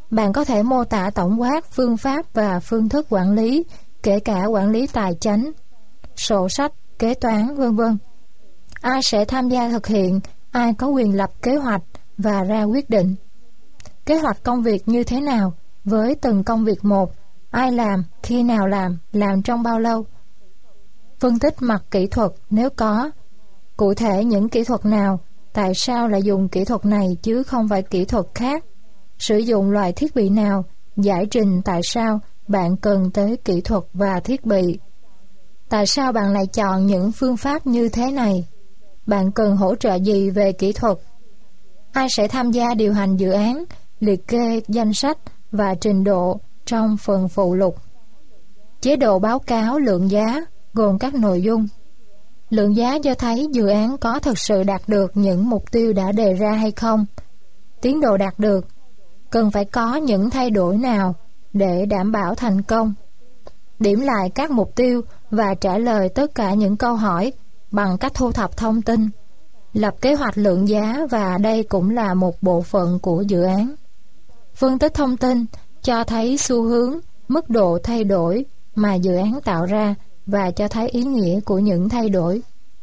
Bạn có thể mô tả tổng quát phương pháp và phương thức quản lý, kể cả quản lý tài chánh, sổ sách, kế toán, vân vân. Ai sẽ tham gia thực hiện, ai có quyền lập kế hoạch và ra quyết định. Kế hoạch công việc như thế nào, với từng công việc một, ai làm, khi nào làm trong bao lâu. Phân tích mặt kỹ thuật nếu có, cụ thể những kỹ thuật nào, tại sao lại dùng kỹ thuật này chứ không phải kỹ thuật khác, sử dụng loại thiết bị nào, giải trình tại sao bạn cần tới kỹ thuật và thiết bị. Tại sao bạn lại chọn những phương pháp như thế này? Bạn cần hỗ trợ gì về kỹ thuật? Ai sẽ tham gia điều hành dự án, liệt kê danh sách và trình độ trong phần phụ lục. Chế độ báo cáo lượng giá gồm các nội dung. Lượng giá cho thấy dự án có thực sự đạt được những mục tiêu đã đề ra hay không. Tiến độ đạt được, cần phải có những thay đổi nào để đảm bảo thành công. Điểm lại các mục tiêu và trả lời tất cả những câu hỏi bằng cách thu thập thông tin. Lập kế hoạch lượng giá, và đây cũng là một bộ phận của dự án. Phân tích thông tin cho thấy xu hướng, mức độ thay đổi mà dự án tạo ra và cho thấy ý nghĩa của những thay đổi.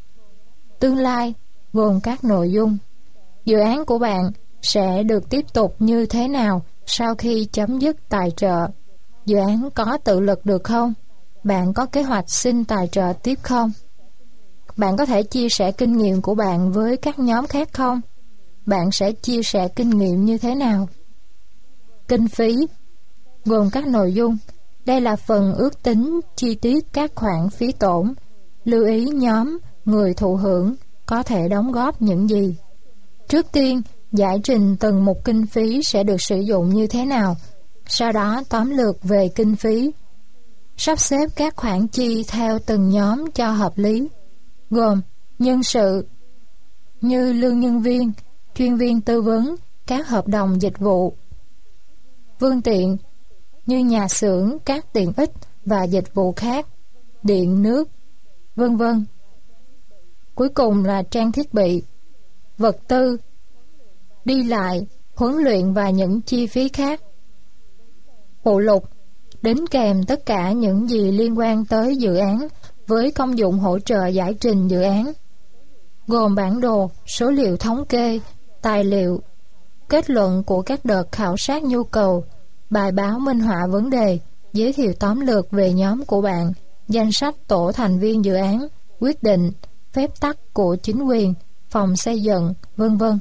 Tương lai gồm các nội dung. Dự án của bạn sẽ được tiếp tục như thế nào sau khi chấm dứt tài trợ? Dự án có tự lực được không? Bạn có kế hoạch xin tài trợ tiếp không? Bạn có thể chia sẻ kinh nghiệm của bạn với các nhóm khác không? Bạn sẽ chia sẻ kinh nghiệm như thế nào? Kinh phí gồm các nội dung. Đây là phần ước tính chi tiết các khoản phí tổn. Lưu ý nhóm người thụ hưởng có thể đóng góp những gì. Trước tiên, giải trình từng mục kinh phí sẽ được sử dụng như thế nào. Sau đó tóm lược về kinh phí. Sắp xếp các khoản chi theo từng nhóm cho hợp lý, gồm nhân sự như lương nhân viên, chuyên viên tư vấn, các hợp đồng dịch vụ, phương tiện như nhà xưởng, các tiện ích và dịch vụ khác, điện, nước, vân vân. Cuối cùng là trang thiết bị, vật tư, đi lại, huấn luyện và những chi phí khác. Phụ lục đính kèm tất cả những gì liên quan tới dự án với công dụng hỗ trợ giải trình dự án, gồm bản đồ, số liệu thống kê, tài liệu, kết luận của các đợt khảo sát nhu cầu, bài báo minh họa vấn đề, giới thiệu tóm lược về nhóm của bạn, danh sách tổ thành viên dự án, quyết định, phép tắc của chính quyền, phòng xây dựng, vân vân.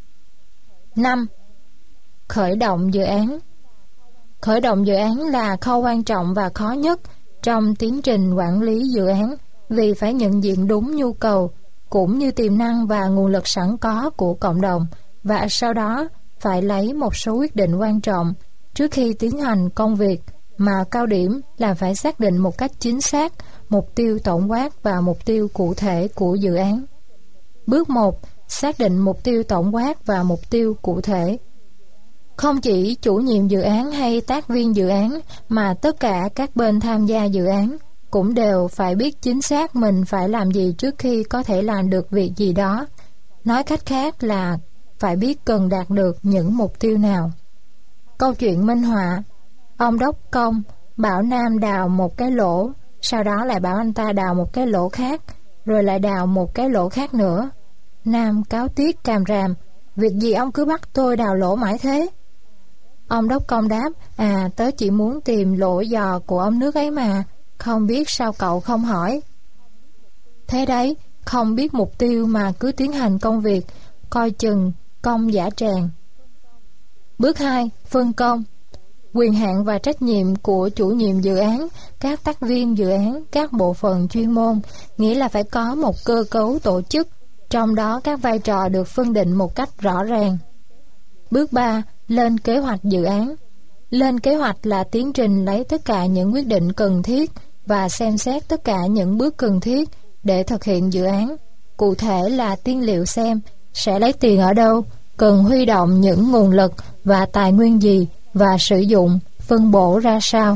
5. Khởi động dự án. Khởi động dự án là khâu quan trọng và khó nhất trong tiến trình quản lý dự án, vì phải nhận diện đúng nhu cầu cũng như tiềm năng và nguồn lực sẵn có của cộng đồng, và sau đó phải lấy một số quyết định quan trọng trước khi tiến hành công việc, mà cao điểm là phải xác định một cách chính xác mục tiêu tổng quát và mục tiêu cụ thể của dự án. Bước 1. Xác định mục tiêu tổng quát và mục tiêu cụ thể. Không chỉ chủ nhiệm dự án hay tác viên dự án, mà tất cả các bên tham gia dự án cũng đều phải biết chính xác mình phải làm gì trước khi có thể làm được việc gì đó. Nói cách khác là phải biết cần đạt được những mục tiêu nào. Câu chuyện minh họa: ông đốc công bảo Nam đào một cái lỗ, sau đó lại bảo anh ta đào một cái lỗ khác, rồi lại đào một cái lỗ khác nữa. Nam cáo tiếc càm ràm: việc gì ông cứ bắt tôi đào lỗ mãi thế? Ông đốc công đáp: tớ chỉ muốn tìm lỗ giò của ống nước ấy mà, không biết sao cậu không hỏi. Thế đấy, không biết mục tiêu mà cứ tiến hành công việc, coi chừng công dã tràng. Bước 2. Phân công. Quyền hạn và trách nhiệm của chủ nhiệm dự án, các tác viên dự án, các bộ phận chuyên môn, nghĩa là phải có một cơ cấu tổ chức, trong đó các vai trò được phân định một cách rõ ràng. Bước 3. Lên kế hoạch dự án. Lên kế hoạch là tiến trình lấy tất cả những quyết định cần thiết và xem xét tất cả những bước cần thiết để thực hiện dự án. Cụ thể là tiên liệu xem sẽ lấy tiền ở đâu, cần huy động những nguồn lực và tài nguyên gì và sử dụng, phân bổ ra sao.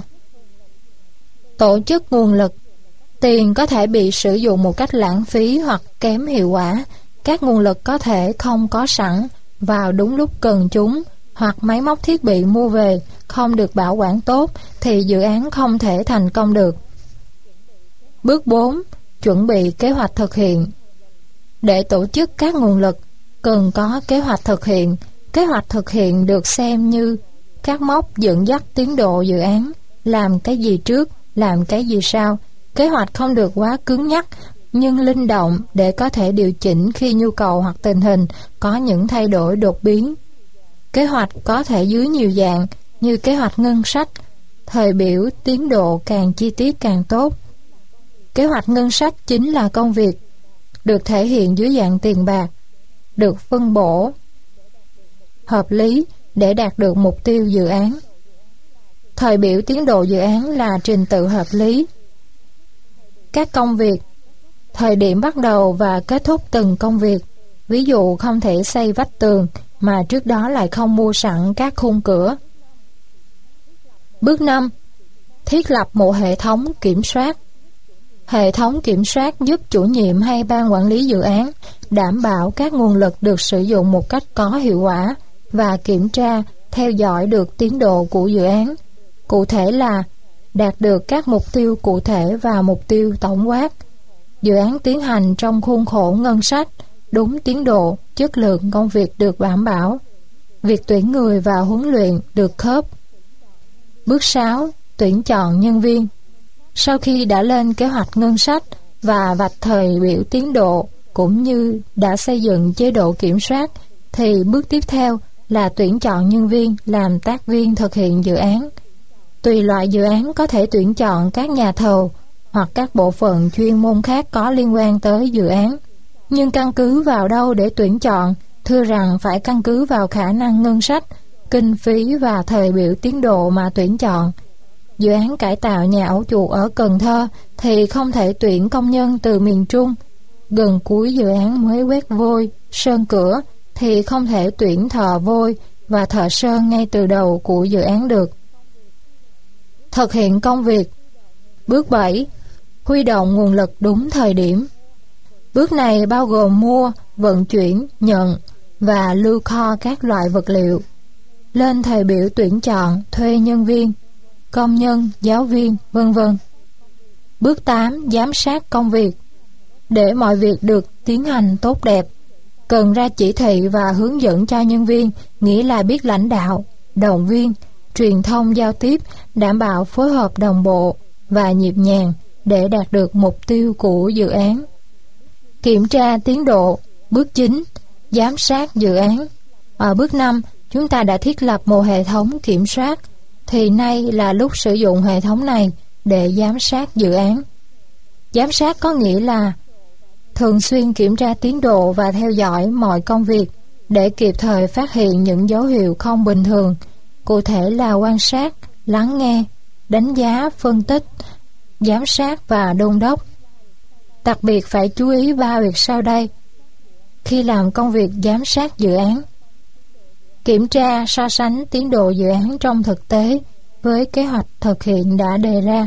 Tổ chức nguồn lực. Tiền có thể bị sử dụng một cách lãng phí hoặc kém hiệu quả. Các nguồn lực có thể không có sẵn vào đúng lúc cần chúng, hoặc máy móc thiết bị mua về không được bảo quản tốt thì dự án không thể thành công được. Bước 4. Chuẩn bị kế hoạch thực hiện. Để tổ chức các nguồn lực, cần có kế hoạch thực hiện. Kế hoạch thực hiện được xem như các mốc dẫn dắt tiến độ dự án, làm cái gì trước, làm cái gì sau. Kế hoạch không được quá cứng nhắc, nhưng linh động để có thể điều chỉnh khi nhu cầu hoặc tình hình có những thay đổi đột biến. Kế hoạch có thể dưới nhiều dạng như kế hoạch ngân sách, thời biểu tiến độ càng chi tiết càng tốt. Kế hoạch ngân sách chính là công việc, được thể hiện dưới dạng tiền bạc, được phân bổ hợp lý để đạt được mục tiêu dự án. Thời biểu tiến độ dự án là trình tự hợp lý. Các công việc, thời điểm bắt đầu và kết thúc từng công việc. Ví dụ không thể xây vách tường mà trước đó lại không mua sẵn các khung cửa. Bước 5. Thiết lập một hệ thống kiểm soát. Hệ thống kiểm soát giúp chủ nhiệm hay ban quản lý dự án đảm bảo các nguồn lực được sử dụng một cách có hiệu quả và kiểm tra, theo dõi được tiến độ của dự án. Cụ thể là đạt được các mục tiêu cụ thể và mục tiêu tổng quát. Dự án tiến hành trong khuôn khổ ngân sách, đúng tiến độ, chất lượng công việc được đảm bảo. Việc tuyển người và huấn luyện được khớp. Bước 6. Tuyển chọn nhân viên. Sau khi đã lên kế hoạch ngân sách và vạch thời biểu tiến độ cũng như đã xây dựng chế độ kiểm soát, thì bước tiếp theo là tuyển chọn nhân viên làm tác viên thực hiện dự án. Tùy loại dự án có thể tuyển chọn các nhà thầu hoặc các bộ phận chuyên môn khác có liên quan tới dự án. Nhưng căn cứ vào đâu để tuyển chọn, thưa rằng phải căn cứ vào khả năng ngân sách, kinh phí và thời biểu tiến độ mà tuyển chọn. Dự án cải tạo nhà ổ chuột ở Cần Thơ thì không thể tuyển công nhân từ miền Trung. Gần cuối dự án mới quét vôi, sơn cửa thì không thể tuyển thợ vôi và thợ sơn ngay từ đầu của dự án được. Thực hiện công việc. Bước 7. Huy động nguồn lực đúng thời điểm. Bước này bao gồm mua, vận chuyển, nhận và lưu kho các loại vật liệu. Lên thời biểu tuyển chọn, thuê nhân viên, công nhân, giáo viên, v.v. Bước 8. Giám sát công việc. Để mọi việc được tiến hành tốt đẹp, cần ra chỉ thị và hướng dẫn cho nhân viên, nghĩa là biết lãnh đạo, động viên, truyền thông giao tiếp, đảm bảo phối hợp đồng bộ và nhịp nhàng để đạt được mục tiêu của dự án. Kiểm tra tiến độ. Bước 9. Giám sát dự án. Ở bước 5, chúng ta đã thiết lập một hệ thống kiểm soát, thì nay là lúc sử dụng hệ thống này để giám sát dự án. Giám sát có nghĩa là thường xuyên kiểm tra tiến độ và theo dõi mọi công việc để kịp thời phát hiện những dấu hiệu không bình thường, cụ thể là quan sát, lắng nghe, đánh giá, phân tích, giám sát và đôn đốc. Đặc biệt phải chú ý 3 việc sau đây khi làm công việc giám sát dự án. Kiểm tra, so sánh tiến độ dự án trong thực tế với kế hoạch thực hiện đã đề ra.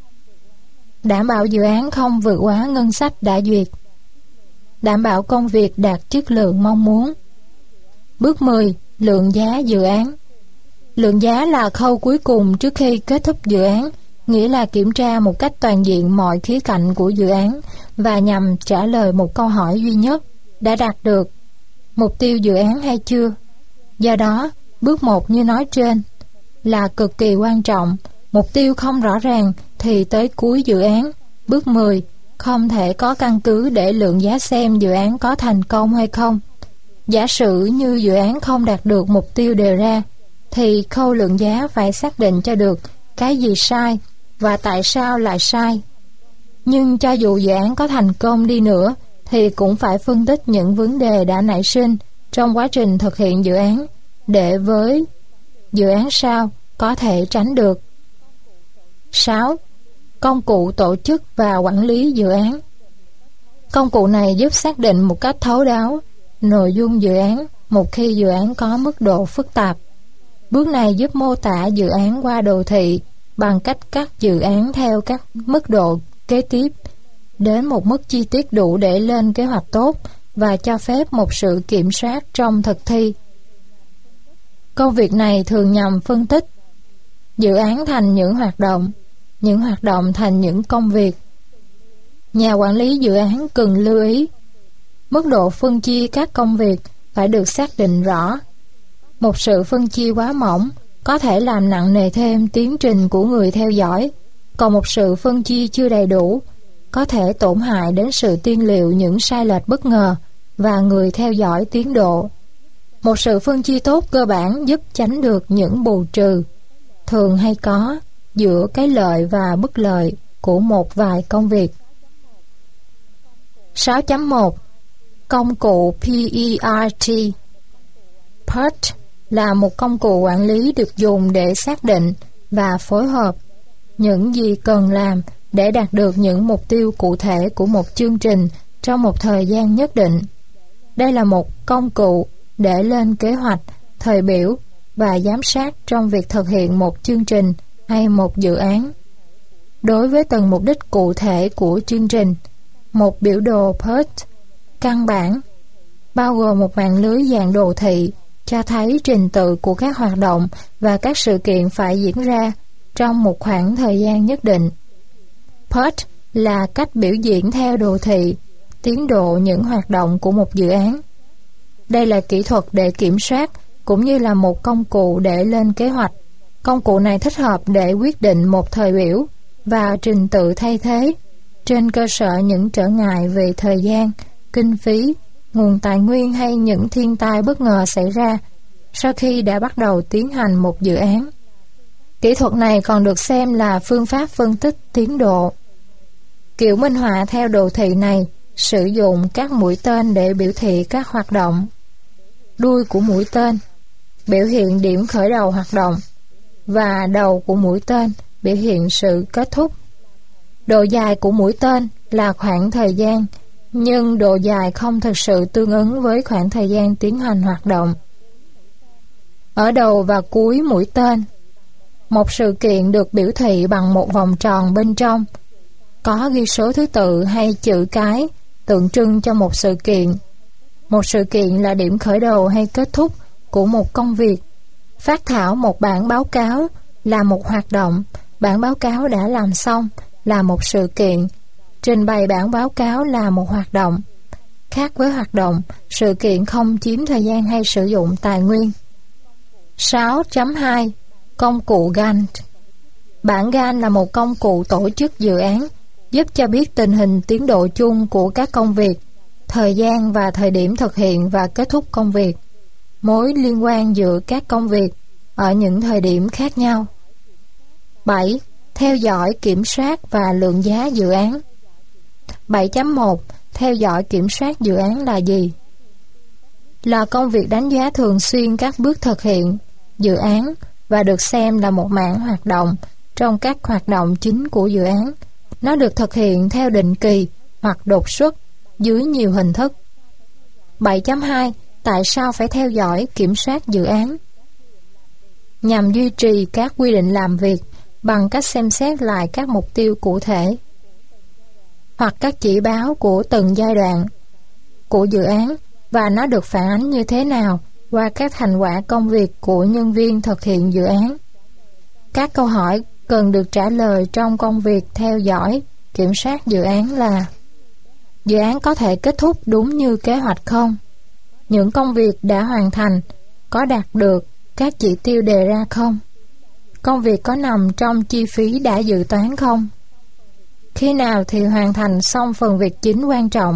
Đảm bảo dự án không vượt quá ngân sách đã duyệt. Đảm bảo công việc đạt chất lượng mong muốn. Bước 10. Lượng giá dự án. Lượng giá là khâu cuối cùng trước khi kết thúc dự án, nghĩa là kiểm tra một cách toàn diện mọi khía cạnh của dự án và nhằm trả lời một câu hỏi duy nhất: đã đạt được mục tiêu dự án hay chưa? Do đó, bước 1 như nói trên là cực kỳ quan trọng. Mục tiêu không rõ ràng thì tới cuối dự án, bước 10, không thể có căn cứ để lượng giá xem dự án có thành công hay không. Giả sử như dự án không đạt được mục tiêu đề ra, thì khâu lượng giá phải xác định cho được cái gì sai và tại sao lại sai. Nhưng cho dù dự án có thành công đi nữa, thì cũng phải phân tích những vấn đề đã nảy sinh trong quá trình thực hiện dự án, để với dự án sau có thể tránh được. 6. Công cụ tổ chức và quản lý dự án. Công cụ này giúp xác định một cách thấu đáo nội dung dự án một khi dự án có mức độ phức tạp. Bước này giúp mô tả dự án qua đồ thị bằng cách cắt dự án theo các mức độ kế tiếp đến một mức chi tiết đủ để lên kế hoạch tốt và cho phép một sự kiểm soát trong thực thi. Công việc này thường nhằm phân tích dự án thành những hoạt động thành những công việc. Nhà quản lý dự án cần lưu ý, mức độ phân chia các công việc phải được xác định rõ. Một sự phân chia quá mỏng có thể làm nặng nề thêm tiến trình của người theo dõi, còn một sự phân chia chưa đầy đủ có thể tổn hại đến sự tiên liệu những sai lệch bất ngờ và người theo dõi tiến độ. Một sự phân chia tốt cơ bản giúp tránh được những bù trừ thường hay có giữa cái lợi và bất lợi của một vài công việc. 6.1 Công cụ PERT. PERT là một công cụ quản lý được dùng để xác định và phối hợp những gì cần làm để đạt được những mục tiêu cụ thể của một chương trình trong một thời gian nhất định. Đây là một công cụ để lên kế hoạch, thời biểu và giám sát trong việc thực hiện một chương trình hay một dự án. Đối với từng mục đích cụ thể của chương trình, một biểu đồ PERT căn bản bao gồm một mạng lưới dạng đồ thị cho thấy trình tự của các hoạt động và các sự kiện phải diễn ra trong một khoảng thời gian nhất định. PERT là cách biểu diễn theo đồ thị tiến độ những hoạt động của một dự án. Đây là kỹ thuật để kiểm soát cũng như là một công cụ để lên kế hoạch. Công cụ này thích hợp để quyết định một thời biểu và trình tự thay thế trên cơ sở những trở ngại về thời gian, kinh phí, nguồn tài nguyên hay những thiên tai bất ngờ xảy ra sau khi đã bắt đầu tiến hành một dự án. Kỹ thuật này còn được xem là phương pháp phân tích tiến độ. Kiểu minh họa theo đồ thị này sử dụng các mũi tên để biểu thị các hoạt động. Đuôi của mũi tên biểu hiện điểm khởi đầu hoạt động và đầu của mũi tên biểu hiện sự kết thúc. Độ dài của mũi tên là khoảng thời gian, nhưng độ dài không thực sự tương ứng với khoảng thời gian tiến hành hoạt động. Ở đầu và cuối mũi tên, một sự kiện được biểu thị bằng một vòng tròn bên trong, có ghi số thứ tự hay chữ cái tượng trưng cho một sự kiện. Một sự kiện là điểm khởi đầu hay kết thúc của một công việc. Phát thảo một bản báo cáo là một hoạt động. Bản báo cáo đã làm xong là một sự kiện. Trình bày bản báo cáo là một hoạt động. Khác với hoạt động, sự kiện không chiếm thời gian hay sử dụng tài nguyên. 6.2 Công cụ Gantt. Bản Gantt là một công cụ tổ chức dự án, giúp cho biết tình hình tiến độ chung của các công việc, thời gian và thời điểm thực hiện và kết thúc công việc, mối liên quan giữa các công việc ở những thời điểm khác nhau. 7. Theo dõi, kiểm soát và lượng giá dự án. 7.1 Theo dõi kiểm soát dự án là gì? Là công việc đánh giá thường xuyên các bước thực hiện dự án và được xem là một mảng hoạt động trong các hoạt động chính của dự án. Nó được thực hiện theo định kỳ hoặc đột xuất dưới nhiều hình thức. 7.2 Tại sao phải theo dõi, kiểm soát dự án? Nhằm duy trì các quy định làm việc bằng cách xem xét lại các mục tiêu cụ thể hoặc các chỉ báo của từng giai đoạn của dự án và nó được phản ánh như thế nào qua các thành quả công việc của nhân viên thực hiện dự án. Các câu hỏi cần được trả lời trong công việc theo dõi, kiểm soát dự án là: dự án có thể kết thúc đúng như kế hoạch không? Những công việc đã hoàn thành có đạt được các chỉ tiêu đề ra không? Công việc có nằm trong chi phí đã dự toán không? Khi nào thì hoàn thành xong phần việc chính quan trọng?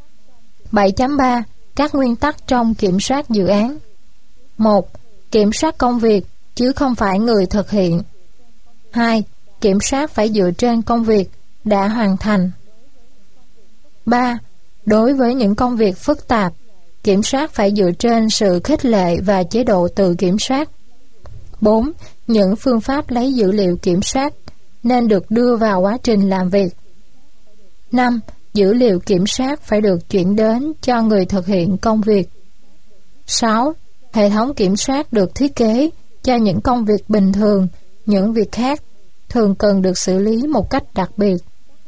7.3 Các nguyên tắc trong kiểm soát dự án. 1. Kiểm soát công việc chứ không phải người thực hiện. 2. Kiểm soát phải dựa trên công việc đã hoàn thành. 3. Đối với những công việc phức tạp, kiểm soát phải dựa trên sự khích lệ và chế độ tự kiểm soát. 4. Những phương pháp lấy dữ liệu kiểm soát nên được đưa vào quá trình làm việc. 5. Dữ liệu kiểm soát phải được chuyển đến cho người thực hiện công việc. 6. Hệ thống kiểm soát được thiết kế cho những công việc bình thường, những việc khác thường cần được xử lý một cách đặc biệt.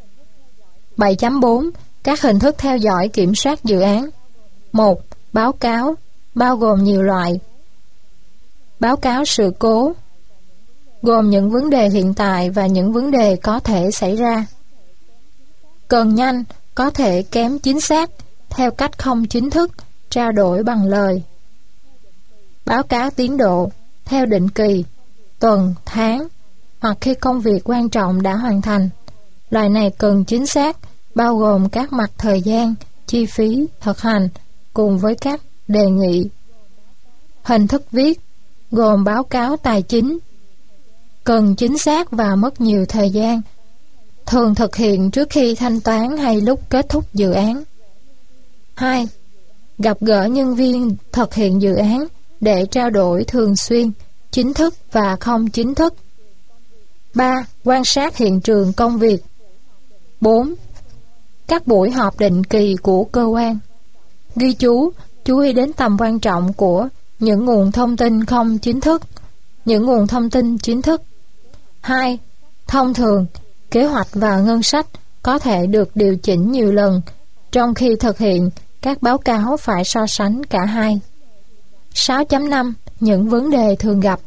7.4 Các hình thức theo dõi kiểm soát dự án. 1. Báo cáo, bao gồm nhiều loại. báo cáo sự cố, gồm những vấn đề hiện tại và những vấn đề có thể xảy ra. Cần nhanh, có thể kém chính xác, theo cách không chính thức, trao đổi bằng lời. Báo cáo tiến độ, theo định kỳ, tuần, tháng, hoặc khi công việc quan trọng đã hoàn thành. Loại này cần chính xác, bao gồm các mặt thời gian, chi phí, thực hành, cùng với các đề nghị. Hình thức viết, gồm báo cáo tài chính, cần chính xác và mất nhiều thời gian, thường thực hiện trước khi thanh toán hay lúc kết thúc dự án. 2. Gặp gỡ nhân viên thực hiện dự án để trao đổi thường xuyên, chính thức và không chính thức. 3. Quan sát hiện trường công việc. 4. Các buổi họp định kỳ của cơ quan. Ghi chú ý đến tầm quan trọng của những nguồn thông tin không chính thức, những nguồn thông tin chính thức. 2. Thông thường, kế hoạch và ngân sách có thể được điều chỉnh nhiều lần, trong khi thực hiện, các báo cáo phải so sánh cả hai. 6.5. Những vấn đề thường gặp.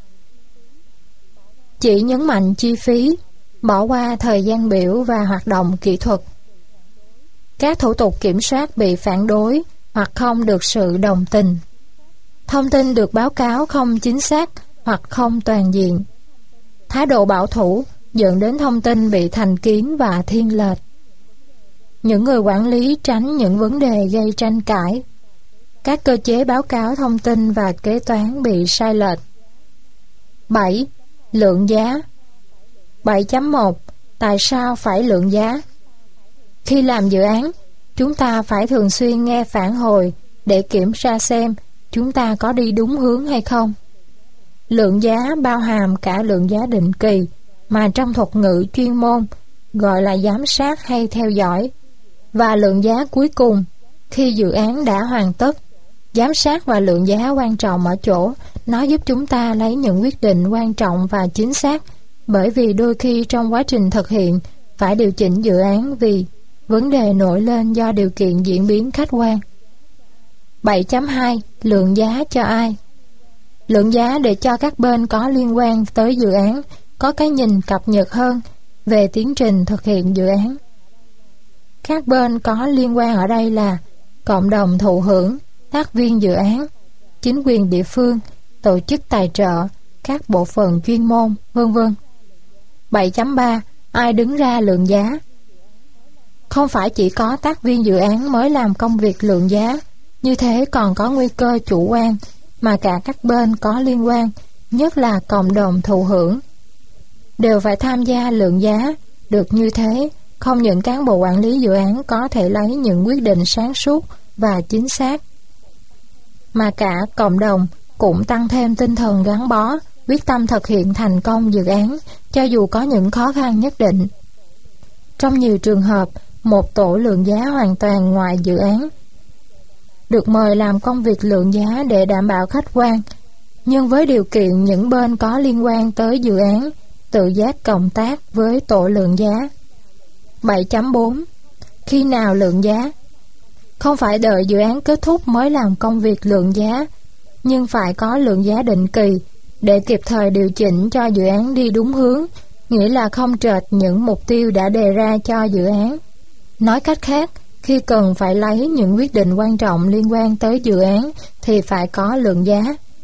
Chỉ nhấn mạnh chi phí, bỏ qua thời gian biểu và hoạt động kỹ thuật. Các thủ tục kiểm soát bị phản đối hoặc không được sự đồng tình. Thông tin được báo cáo không chính xác hoặc không toàn diện. Thái độ bảo thủ dẫn đến thông tin bị thành kiến và thiên lệch. Những người quản lý tránh những vấn đề gây tranh cãi. Các cơ chế báo cáo thông tin và kế toán bị sai lệch. 7. Lượng giá. 7.1. Tại sao phải lượng giá? Khi làm dự án, chúng ta phải thường xuyên nghe phản hồi để kiểm tra xem chúng ta có đi đúng hướng hay không. Lượng giá bao hàm cả lượng giá định kỳ mà trong thuật ngữ chuyên môn gọi là giám sát hay theo dõi, và lượng giá cuối cùng khi dự án đã hoàn tất. Giám sát và lượng giá quan trọng ở chỗ nó giúp chúng ta lấy những quyết định quan trọng và chính xác, bởi vì đôi khi trong quá trình thực hiện phải điều chỉnh dự án vì vấn đề nổi lên do điều kiện diễn biến khách quan. 7.2. Lượng giá cho ai? Lượng giá để cho các bên có liên quan tới dự án có cái nhìn cập nhật hơn về tiến trình thực hiện dự án. Các bên có liên quan ở đây là cộng đồng thụ hưởng, tác viên dự án, chính quyền địa phương, tổ chức tài trợ, các bộ phận chuyên môn, v.v. 7.3. Ai đứng ra lượng giá? Không phải chỉ có tác viên dự án mới làm công việc lượng giá, như thế còn có nguy cơ chủ quan, mà cả các bên có liên quan, nhất là cộng đồng thụ hưởng, đều phải tham gia lượng giá. Được như thế, không những cán bộ quản lý dự án có thể lấy những quyết định sáng suốt và chính xác, mà cả cộng đồng cũng tăng thêm tinh thần gắn bó, quyết tâm thực hiện thành công dự án, cho dù có những khó khăn nhất định. Trong nhiều trường hợp, một tổ lượng giá hoàn toàn ngoài dự án được mời làm công việc lượng giá để đảm bảo khách quan, nhưng với điều kiện những bên có liên quan tới dự án tự giác cộng tác với tổ lượng giá. 7.4. Khi nào lượng giá? Không phải đợi dự án kết thúc mới làm công việc lượng giá, nhưng phải có lượng giá định kỳ để kịp thời điều chỉnh cho dự án đi đúng hướng, nghĩa là không trệch những mục tiêu đã đề ra cho dự án. Nói cách khác, khi cần phải lấy những quyết định quan trọng liên quan tới dự án thì phải có lượng giá.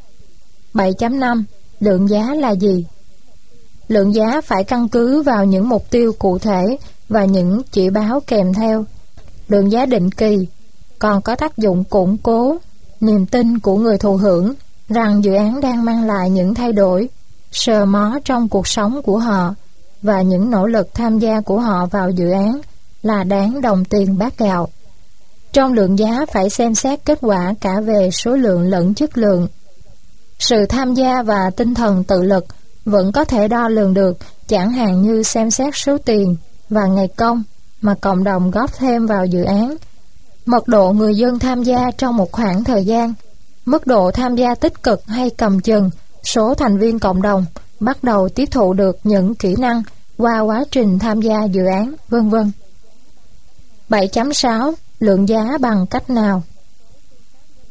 7.5. Lượng giá là gì? Lượng giá phải căn cứ vào những mục tiêu cụ thể và những chỉ báo kèm theo. Lượng giá định kỳ còn có tác dụng củng cố niềm tin của người thụ hưởng rằng dự án đang mang lại những thay đổi, sờ mó trong cuộc sống của họ, và những nỗ lực tham gia của họ vào dự án là đáng đồng tiền bát gạo. Trong lượng giá phải xem xét kết quả cả về số lượng lẫn chất lượng. Sự tham gia và tinh thần tự lực vẫn có thể đo lường được, chẳng hạn như xem xét số tiền và ngày công mà cộng đồng góp thêm vào dự án, mật độ người dân tham gia trong một khoảng thời gian, mức độ tham gia tích cực hay cầm chừng, số thành viên cộng đồng bắt đầu tiếp thụ được những kỹ năng qua quá trình tham gia dự án, v.v. 7.6. Lượng giá bằng cách nào?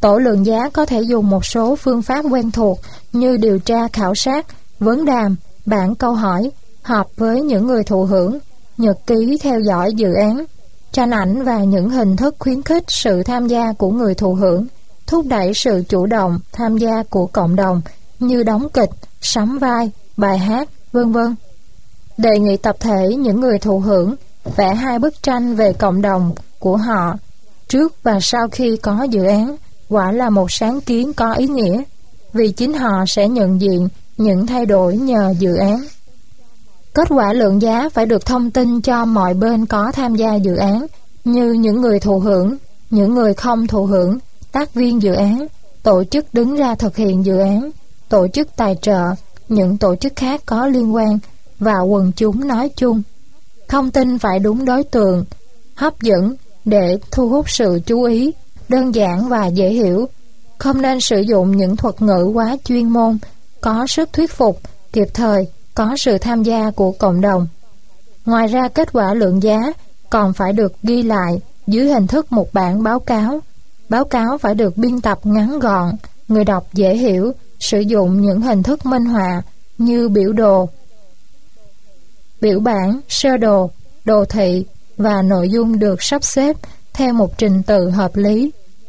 Tổ lượng giá có thể dùng một số phương pháp quen thuộc như điều tra khảo sát, vấn đàm, bảng câu hỏi, họp với những người thụ hưởng, nhật ký theo dõi dự án, tranh ảnh và những hình thức khuyến khích sự tham gia của người thụ hưởng, thúc đẩy sự chủ động tham gia của cộng đồng như đóng kịch, sắm vai, bài hát, v.v. Đề nghị tập thể những người thụ hưởng vẽ 2 bức tranh về cộng đồng của họ trước và sau khi có dự án, quả là một sáng kiến có ý nghĩa, vì chính họ sẽ nhận diện những thay đổi nhờ dự án. Kết quả lượng giá phải được thông tin cho mọi bên có tham gia dự án, như những người thụ hưởng, những người không thụ hưởng, tác viên dự án, tổ chức đứng ra thực hiện dự án, tổ chức tài trợ, những tổ chức khác có liên quan và quần chúng nói chung. Thông tin phải đúng đối tượng, hấp dẫn để thu hút sự chú ý, đơn giản và dễ hiểu. Không nên sử dụng những thuật ngữ quá chuyên môn, có sức thuyết phục, kịp thời, có sự tham gia của cộng đồng. Ngoài ra, kết quả lượng giá còn phải được ghi lại dưới hình thức một bản báo cáo. Báo cáo phải được biên tập ngắn gọn, người đọc dễ hiểu, sử dụng những hình thức minh họa như biểu đồ, biểu bảng, sơ đồ, đồ thị và nội dung được sắp xếp theo một trình tự hợp lý.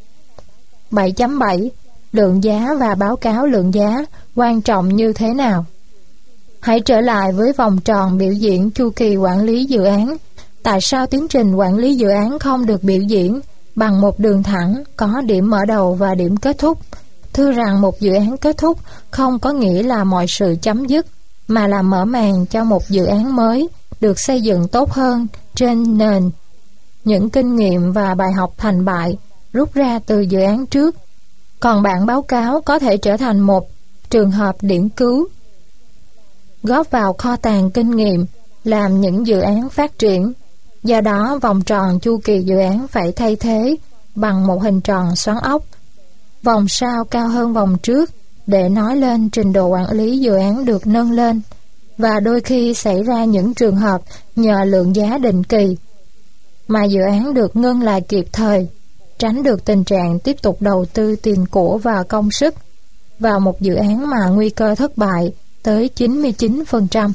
7.7. Lượng giá và báo cáo lượng giá quan trọng như thế nào? Hãy trở lại với vòng tròn biểu diễn chu kỳ quản lý dự án. Tại sao tiến trình quản lý dự án không được biểu diễn bằng một đường thẳng có điểm mở đầu và điểm kết thúc? Thưa rằng một dự án kết thúc không có nghĩa là mọi sự chấm dứt, mà là mở màn cho một dự án mới được xây dựng tốt hơn trên nền những kinh nghiệm và bài học thành bại rút ra từ dự án trước. Còn bản báo cáo có thể trở thành một trường hợp điển cứu, góp vào kho tàng kinh nghiệm, làm những dự án phát triển. Do đó, vòng tròn chu kỳ dự án phải thay thế bằng một hình tròn xoắn ốc, vòng sau cao hơn vòng trước, để nói lên trình độ quản lý dự án được nâng lên, và đôi khi xảy ra những trường hợp nhờ lượng giá định kỳ mà dự án được ngưng lại kịp thời, tránh được tình trạng tiếp tục đầu tư tiền của và công sức vào một dự án mà nguy cơ thất bại tới 99%.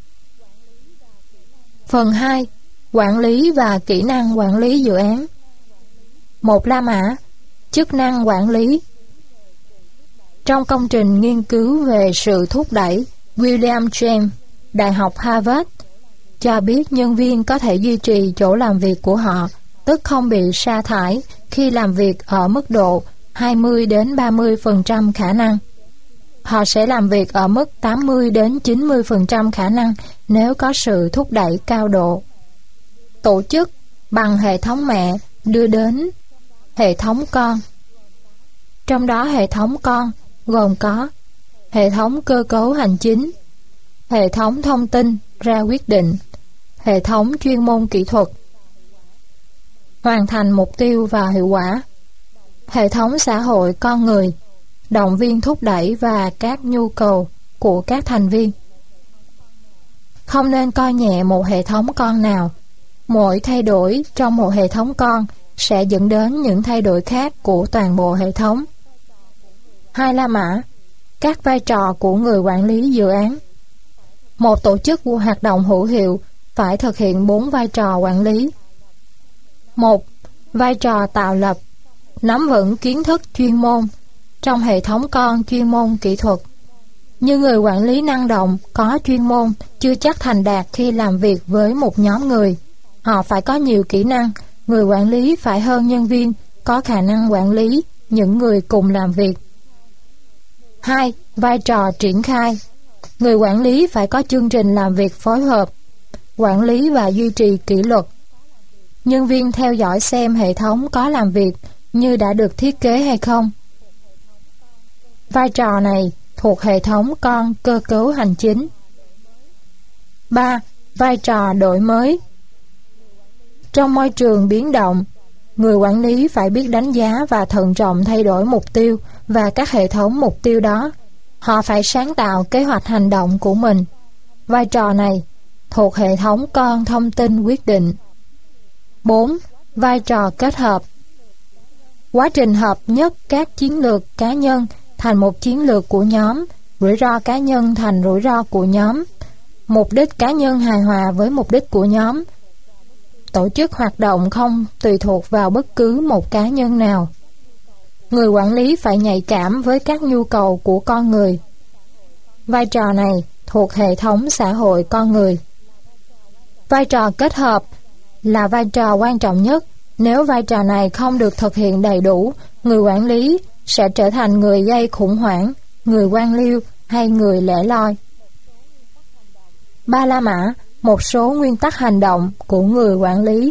Phần 2. Quản lý và kỹ năng quản lý dự án. 1. La Mã, chức năng quản lý. Trong công trình nghiên cứu về sự thúc đẩy, William James, Đại học Harvard, cho biết nhân viên có thể duy trì chỗ làm việc của họ, tức không bị sa thải khi làm việc ở mức độ 20-30% khả năng. Họ sẽ làm việc ở mức 80-90% khả năng nếu có sự thúc đẩy cao độ. Tổ chức bằng hệ thống mẹ đưa đến hệ thống con. Trong đó hệ thống con gồm có hệ thống cơ cấu hành chính, hệ thống thông tin ra quyết định, hệ thống chuyên môn kỹ thuật, hoàn thành mục tiêu và hiệu quả, hệ thống xã hội con người, động viên thúc đẩy và các nhu cầu của các thành viên. Không nên coi nhẹ một hệ thống con nào. Mỗi thay đổi trong một hệ thống con sẽ dẫn đến những thay đổi khác của toàn bộ hệ thống. 2. La Mã, các vai trò của người quản lý dự án. Một tổ chức hoạt động hữu hiệu phải thực hiện 4 vai trò quản lý. 1. Vai trò tạo lập, nắm vững kiến thức chuyên môn trong hệ thống con chuyên môn kỹ thuật. Như người quản lý năng động có chuyên môn chưa chắc thành đạt khi làm việc với một nhóm người. Họ phải có nhiều kỹ năng. Người quản lý phải hơn nhân viên có khả năng quản lý những người cùng làm việc. 2. Vai trò triển khai. Người quản lý phải có chương trình làm việc phối hợp, quản lý và duy trì kỷ luật. Nhân viên theo dõi xem hệ thống có làm việc như đã được thiết kế hay không. Vai trò này thuộc hệ thống con cơ cấu hành chính. 3. Vai trò đổi mới. Trong môi trường biến động, người quản lý phải biết đánh giá và thận trọng thay đổi mục tiêu và các hệ thống mục tiêu đó. Họ phải sáng tạo kế hoạch hành động của mình. Vai trò này thuộc hệ thống con thông tin quyết định. 4. Vai trò kết hợp. Quá trình hợp nhất các chiến lược cá nhân thành một chiến lược của nhóm, rủi ro cá nhân thành rủi ro của nhóm, mục đích cá nhân hài hòa với mục đích của nhóm. Tổ chức hoạt động không tùy thuộc vào bất cứ một cá nhân nào. Người quản lý phải nhạy cảm với các nhu cầu của con người. Vai trò này thuộc hệ thống xã hội con người. Vai trò kết hợp là vai trò quan trọng nhất. Nếu vai trò này không được thực hiện đầy đủ, người quản lý sẽ trở thành người gây khủng hoảng, người quan liêu hay người lẻ loi. Ba La Mã, một số nguyên tắc hành động của người quản lý.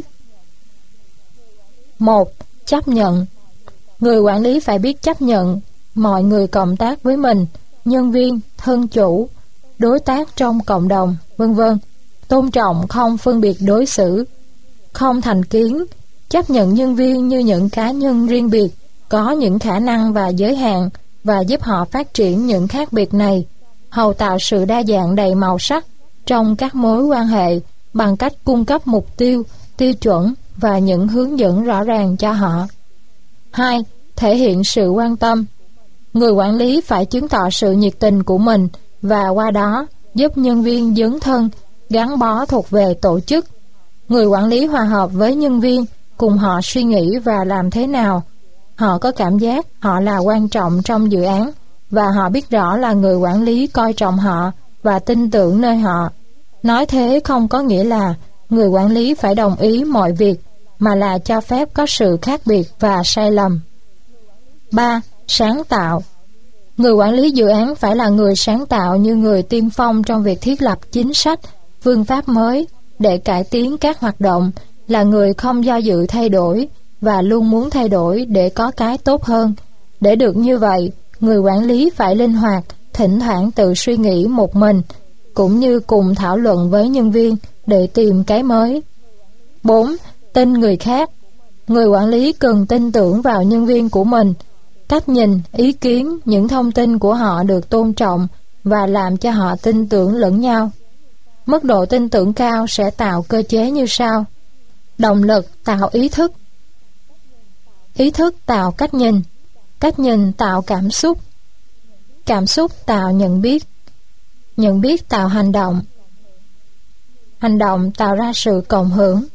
1. Chấp nhận. Người quản lý phải biết chấp nhận mọi người cộng tác với mình, nhân viên, thân chủ, đối tác trong cộng đồng, v.v. Tôn trọng, không phân biệt đối xử, không thành kiến, chấp nhận nhân viên như những cá nhân riêng biệt, có những khả năng và giới hạn, và giúp họ phát triển những khác biệt này, hầu tạo sự đa dạng đầy màu sắc trong các mối quan hệ bằng cách cung cấp mục tiêu, tiêu chuẩn và những hướng dẫn rõ ràng cho họ. 2. Thể hiện sự quan tâm. Người quản lý phải chứng tỏ sự nhiệt tình của mình và qua đó giúp nhân viên dấn thân, gắn bó thuộc về tổ chức. Người quản lý hòa hợp với nhân viên, cùng họ suy nghĩ và làm thế nào. Họ có cảm giác họ là quan trọng trong dự án và họ biết rõ là người quản lý coi trọng họ và tin tưởng nơi họ. Nói thế không có nghĩa là người quản lý phải đồng ý mọi việc, mà là cho phép có sự khác biệt và sai lầm. 3. Sáng tạo. Người quản lý dự án phải là người sáng tạo như người tiên phong trong việc thiết lập chính sách, phương pháp mới để cải tiến các hoạt động, là người không do dự thay đổi và luôn muốn thay đổi để có cái tốt hơn. Để được như vậy, người quản lý phải linh hoạt, thỉnh thoảng tự suy nghĩ một mình, cũng như cùng thảo luận với nhân viên để tìm cái mới. 4. Tin người khác. Người quản lý cần tin tưởng vào nhân viên của mình. Cách nhìn, ý kiến, những thông tin của họ được tôn trọng và làm cho họ tin tưởng lẫn nhau. Mức độ tin tưởng cao sẽ tạo cơ chế như sau. Động lực tạo ý thức. Ý thức tạo cách nhìn tạo cảm xúc tạo nhận biết tạo hành động tạo ra sự cộng hưởng.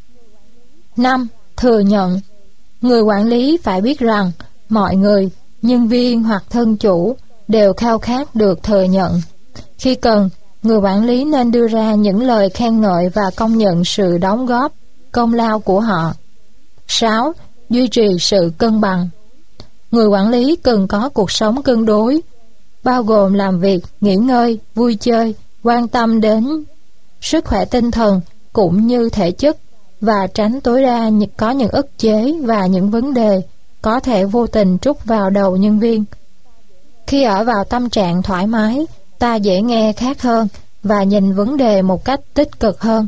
5. Thừa nhận. Người quản lý phải biết rằng mọi người, nhân viên hoặc thân chủ đều khao khát được thừa nhận. Khi cần, người quản lý nên đưa ra những lời khen ngợi và công nhận sự đóng góp, công lao của họ. 6. Duy trì sự cân bằng. Người quản lý cần có cuộc sống cân đối, bao gồm làm việc, nghỉ ngơi, vui chơi, quan tâm đến sức khỏe tinh thần cũng như thể chất, và tránh tối đa có những ức chế và những vấn đề có thể vô tình trút vào đầu nhân viên. Khi ở vào tâm trạng thoải mái, ta dễ nghe khác hơn và nhìn vấn đề một cách tích cực hơn.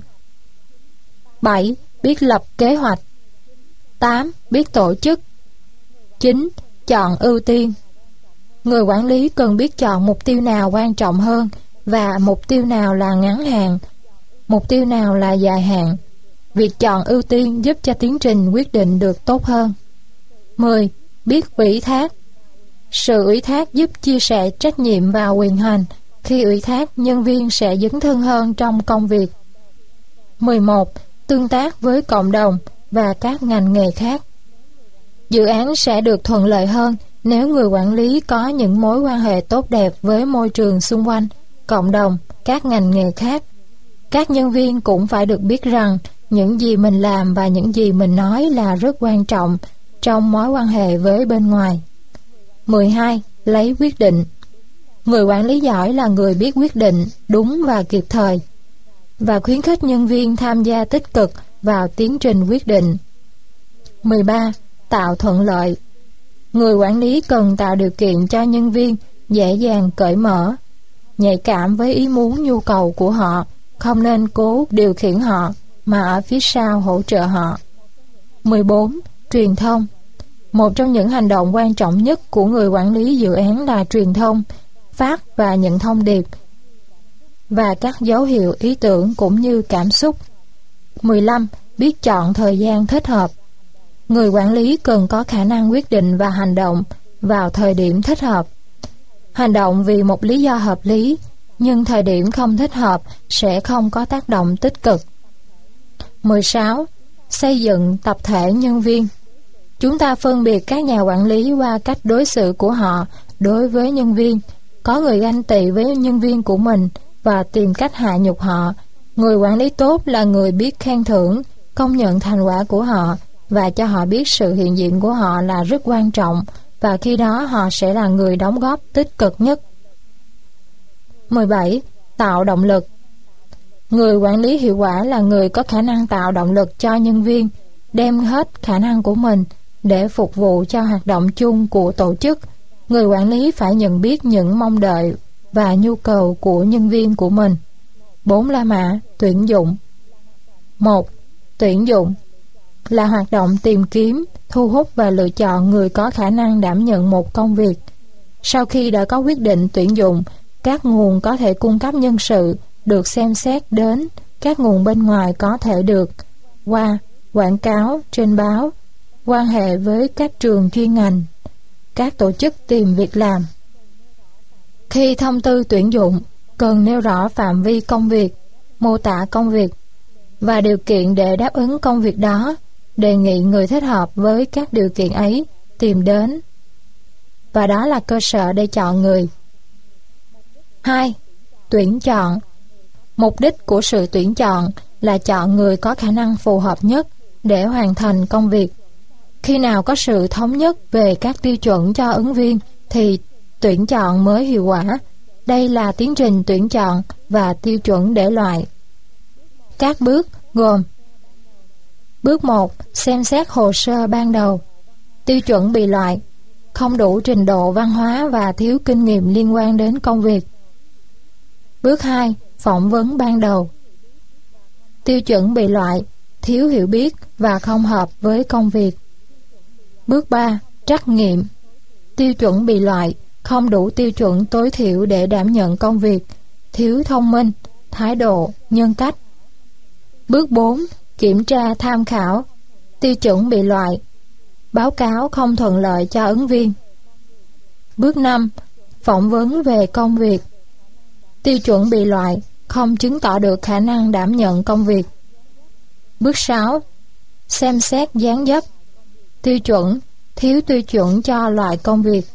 7. Biết lập kế hoạch. 8. Biết tổ chức. 9. Chọn ưu tiên. Người quản lý cần biết chọn mục tiêu nào quan trọng hơn và mục tiêu nào là ngắn hạn, mục tiêu nào là dài hạn. Việc chọn ưu tiên giúp cho tiến trình quyết định được tốt hơn. 10. Biết ủy thác. Sự ủy thác giúp chia sẻ trách nhiệm và quyền hành. Khi ủy thác, nhân viên sẽ dấn thân hơn trong công việc. 11. Tương tác với cộng đồng và các ngành nghề khác. Dự án sẽ được thuận lợi hơn nếu người quản lý có những mối quan hệ tốt đẹp với môi trường xung quanh, cộng đồng, các ngành nghề khác. Các nhân viên cũng phải được biết rằng những gì mình làm và những gì mình nói là rất quan trọng trong mối quan hệ với bên ngoài. 12. Lấy quyết định. Người quản lý giỏi là người biết quyết định đúng và kịp thời, và khuyến khích nhân viên tham gia tích cực vào tiến trình quyết định. 13. Tạo thuận lợi. Người quản lý cần tạo điều kiện cho nhân viên dễ dàng cởi mở, nhạy cảm với ý muốn nhu cầu của họ, không nên cố điều khiển họ mà ở phía sau hỗ trợ họ. 14. Truyền thông. Một trong những hành động quan trọng nhất của người quản lý dự án là truyền thông, phát và nhận thông điệp và các dấu hiệu ý tưởng cũng như cảm xúc. 15. Biết chọn thời gian thích hợp. người quản lý cần có khả năng quyết định và hành động vào thời điểm thích hợp. Hành động vì một lý do hợp lý, nhưng thời điểm không thích hợp sẽ không có tác động tích cực. 16. Xây dựng tập thể nhân viên. Chúng ta phân biệt các nhà quản lý qua cách đối xử của họ đối với nhân viên. Có người ganh tị với nhân viên của mình và tìm cách hạ nhục họ. Người quản lý tốt là người biết khen thưởng, công nhận thành quả của họ và cho họ biết sự hiện diện của họ là rất quan trọng, và khi đó họ sẽ là người đóng góp tích cực nhất. 17. Tạo động lực. Người quản lý hiệu quả là người có khả năng tạo động lực cho nhân viên, đem hết khả năng của mình để phục vụ cho hoạt động chung của tổ chức. Người quản lý phải nhận biết những mong đợi và nhu cầu của nhân viên của mình. 4 La Mã tuyển dụng. 1. Tuyển dụng là hoạt động tìm kiếm, thu hút và lựa chọn người có khả năng đảm nhận một công việc. Sau khi đã có quyết định tuyển dụng, các nguồn có thể cung cấp nhân sự được xem xét đến các nguồn bên ngoài có thể được qua quảng cáo trên báo, quan hệ với các trường chuyên ngành, các tổ chức tìm việc làm. Khi thông tư tuyển dụng, cần nêu rõ phạm vi công việc, mô tả công việc và điều kiện để đáp ứng công việc đó, đề nghị người thích hợp với các điều kiện ấy tìm đến, và đó là cơ sở để chọn người. 2. Tuyển chọn. Mục đích của sự tuyển chọn là chọn người có khả năng phù hợp nhất để hoàn thành công việc. Khi nào có sự thống nhất về các tiêu chuẩn cho ứng viên thì tuyển chọn mới hiệu quả. Đây là tiến trình tuyển chọn và tiêu chuẩn để loại. Các bước gồm: Bước 1. Xem xét hồ sơ ban đầu. Tiêu chuẩn bị loại: không đủ trình độ văn hóa và thiếu kinh nghiệm liên quan đến công việc. Bước 2. Phỏng vấn ban đầu. Tiêu chuẩn bị loại: thiếu hiểu biết và không hợp với công việc. Bước 3. Trắc nghiệm. Tiêu chuẩn bị loại: không đủ tiêu chuẩn tối thiểu để đảm nhận công việc, thiếu thông minh, thái độ, nhân cách. Bước 4. Kiểm tra tham khảo. Tiêu chuẩn bị loại: báo cáo không thuận lợi cho ứng viên. Bước 5. Phỏng vấn về công việc. Tiêu chuẩn bị loại: không chứng tỏ được khả năng đảm nhận công việc. Bước 6. Xem xét dáng dấp. Tiêu chuẩn: thiếu tiêu chuẩn cho loại công việc.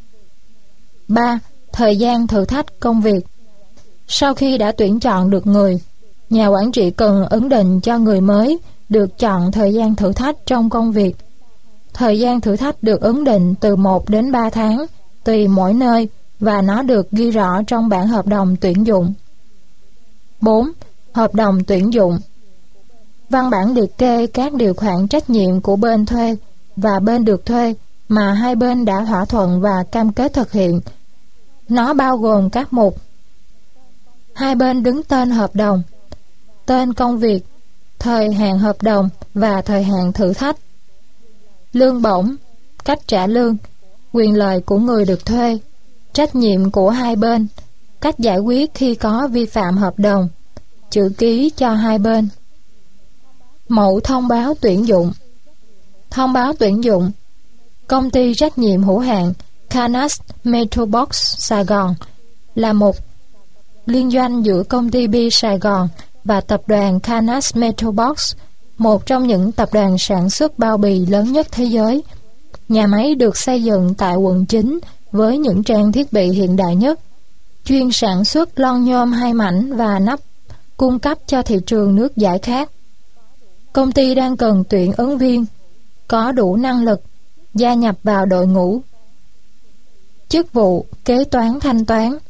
3. Thời gian thử thách công việc. Sau khi đã tuyển chọn được người, nhà quản trị cần ấn định cho người mới được chọn thời gian thử thách trong công việc. Thời gian thử thách được ấn định từ 1 đến 3 tháng, tùy mỗi nơi, và nó được ghi rõ trong bản hợp đồng tuyển dụng. 4. Hợp đồng tuyển dụng. Văn bản liệt kê các điều khoản trách nhiệm của bên thuê và bên được thuê mà hai bên đã thỏa thuận và cam kết thực hiện. Nó bao gồm các mục: hai bên đứng tên hợp đồng, tên công việc, thời hạn hợp đồng và thời hạn thử thách, lương bổng, cách trả lương, quyền lợi của người được thuê, trách nhiệm của hai bên, cách giải quyết khi có vi phạm hợp đồng, chữ ký cho hai bên. Mẫu thông báo tuyển dụng. Thông báo tuyển dụng. Công ty trách nhiệm hữu hạn Canas Metrobox Sài Gòn là một liên doanh giữa công ty Bi Sài Gòn và tập đoàn Canas Metrobox, một trong những tập đoàn sản xuất bao bì lớn nhất thế giới. Nhà máy được xây dựng tại quận 9 với những trang thiết bị hiện đại nhất, chuyên sản xuất lon nhôm 2 mảnh và nắp, cung cấp cho thị trường nước giải khát. Công ty đang cần tuyển ứng viên có đủ năng lực gia nhập vào đội ngũ. Chức vụ kế toán thanh toán.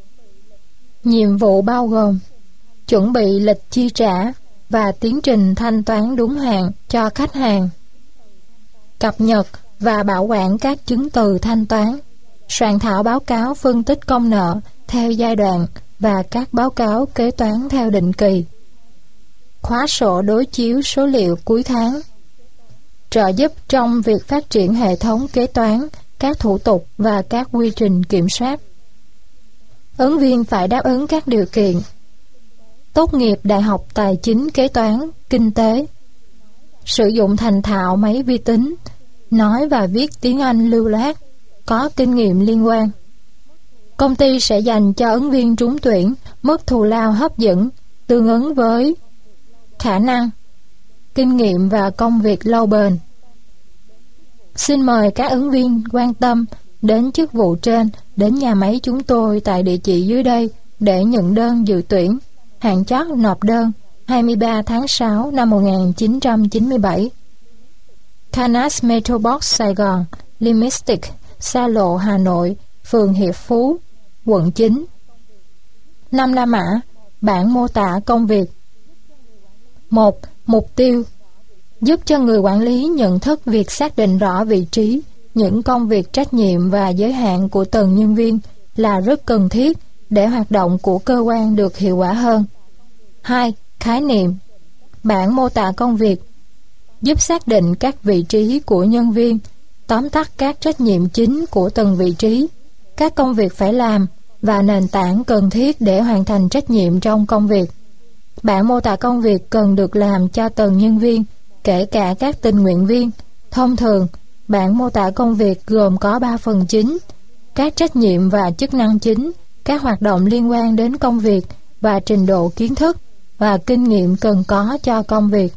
Nhiệm vụ bao gồm chuẩn bị lịch chi trả và tiến trình thanh toán đúng hạn cho khách hàng, cập nhật và bảo quản các chứng từ thanh toán, soạn thảo báo cáo phân tích công nợ theo giai đoạn và các báo cáo kế toán theo định kỳ, khóa sổ đối chiếu số liệu cuối tháng, trợ giúp trong việc phát triển hệ thống kế toán, các thủ tục và các quy trình kiểm soát. Ứng viên phải đáp ứng các điều kiện: tốt nghiệp Đại học Tài chính Kế toán, Kinh tế, sử dụng thành thạo máy vi tính, nói và viết tiếng Anh lưu loát, có kinh nghiệm liên quan. Công ty sẽ dành cho ứng viên trúng tuyển mức thù lao hấp dẫn tương ứng với khả năng, kinh nghiệm và công việc lâu bền. Xin mời các ứng viên quan tâm đến chức vụ trên đến nhà máy chúng tôi tại địa chỉ dưới đây để nhận đơn dự tuyển. Hạn chót nộp đơn 23 tháng 6 năm 1997. Canas Metrobox Sài Gòn Limited, xa lộ Hà Nội, phường Hiệp Phú, quận 9. 5 la mã, bản mô tả công việc. 1. Mục tiêu: giúp cho người quản lý nhận thức việc xác định rõ vị trí, những công việc, trách nhiệm và giới hạn của từng nhân viên là rất cần thiết để hoạt động của cơ quan được hiệu quả hơn. 2. Khái niệm: bản mô tả công việc giúp xác định các vị trí của nhân viên, tóm tắt các trách nhiệm chính của từng vị trí, các công việc phải làm và nền tảng cần thiết để hoàn thành trách nhiệm trong công việc. Bản mô tả công việc cần được làm cho từng nhân viên, kể cả các tình nguyện viên. Thông thường, bản mô tả công việc gồm có 3 phần chính: các trách nhiệm và chức năng chính, các hoạt động liên quan đến công việc và trình độ kiến thức và kinh nghiệm cần có cho công việc.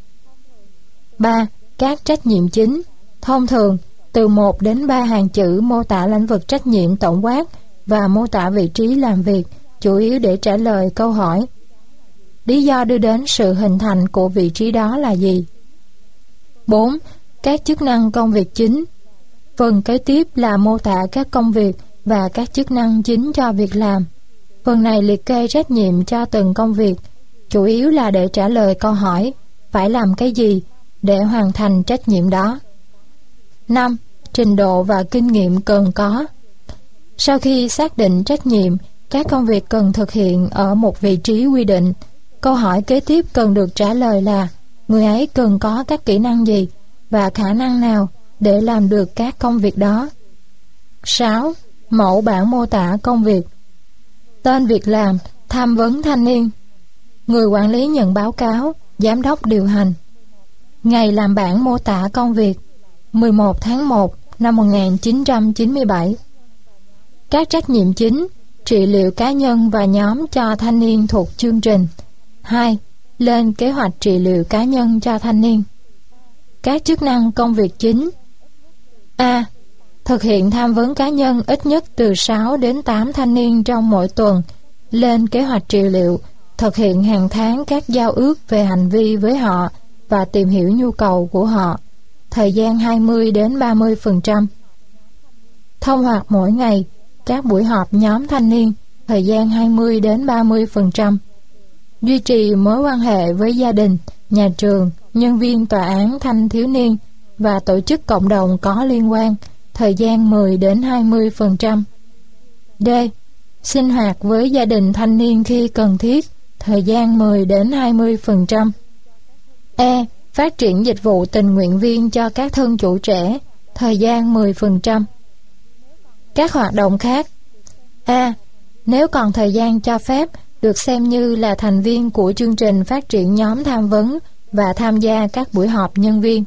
3. Các trách nhiệm chính. Thông thường, từ 1 đến 3 hàng chữ mô tả lĩnh vực trách nhiệm tổng quát và mô tả vị trí làm việc, chủ yếu để trả lời câu hỏi: lý do đưa đến sự hình thành của vị trí đó là gì? 4. Các chức năng công việc chính. Phần kế tiếp là mô tả các công việc và các chức năng chính cho việc làm. Phần này liệt kê trách nhiệm cho từng công việc, chủ yếu là để trả lời câu hỏi phải làm cái gì để hoàn thành trách nhiệm đó. 5. Trình độ và kinh nghiệm cần có. Sau khi xác định trách nhiệm, các công việc cần thực hiện ở một vị trí quy định, câu hỏi kế tiếp cần được trả lời là người ấy cần có các kỹ năng gì và khả năng nào để làm được các công việc đó. 6. Mẫu bản mô tả công việc. Tên việc làm: tham vấn thanh niên. Người quản lý nhận báo cáo: giám đốc điều hành. Ngày làm bản mô tả công việc: 11 tháng 1 năm 1997. Các trách nhiệm chính: trị liệu cá nhân và nhóm cho thanh niên thuộc chương trình. 2. Lên kế hoạch trị liệu cá nhân cho thanh niên. Các chức năng công việc chính: A. Thực hiện tham vấn cá nhân ít nhất từ 6 đến 8 thanh niên trong mỗi tuần. Lên kế hoạch trị liệu, thực hiện hàng tháng các giao ước về hành vi với họ và tìm hiểu nhu cầu của họ. Thời gian 20 đến 30%. Thông hoạt mỗi ngày, các buổi họp nhóm thanh niên, thời gian 20 đến 30%. Duy trì mối quan hệ với gia đình, nhà trường, nhân viên tòa án thanh thiếu niên và tổ chức cộng đồng có liên quan, thời gian 10 đến 20%. D. Sinh hoạt với gia đình thanh niên khi cần thiết, thời gian 10 đến 20%. E. Phát triển dịch vụ tình nguyện viên cho các thân chủ trẻ, thời gian 10%. Các hoạt động khác: A. Nếu còn thời gian cho phép, được xem như là thành viên của chương trình phát triển nhóm tham vấn và tham gia các buổi họp nhân viên.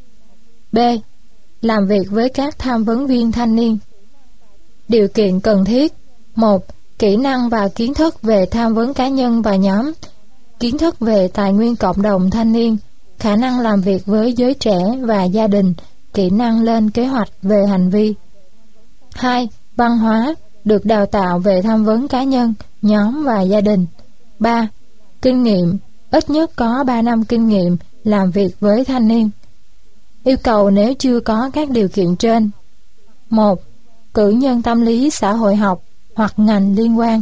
B. Làm việc với các tham vấn viên thanh niên. Điều kiện cần thiết: 1. Kỹ năng và kiến thức về tham vấn cá nhân và nhóm, kiến thức về tài nguyên cộng đồng thanh niên, khả năng làm việc với giới trẻ và gia đình, kỹ năng lên kế hoạch về hành vi. 2. Văn hóa, được đào tạo về tham vấn cá nhân, nhóm và gia đình. 3. Kinh nghiệm, ít nhất có 3 năm kinh nghiệm làm việc với thanh niên. Yêu cầu nếu chưa có các điều kiện trên: 1. Cử nhân tâm lý xã hội học hoặc ngành liên quan.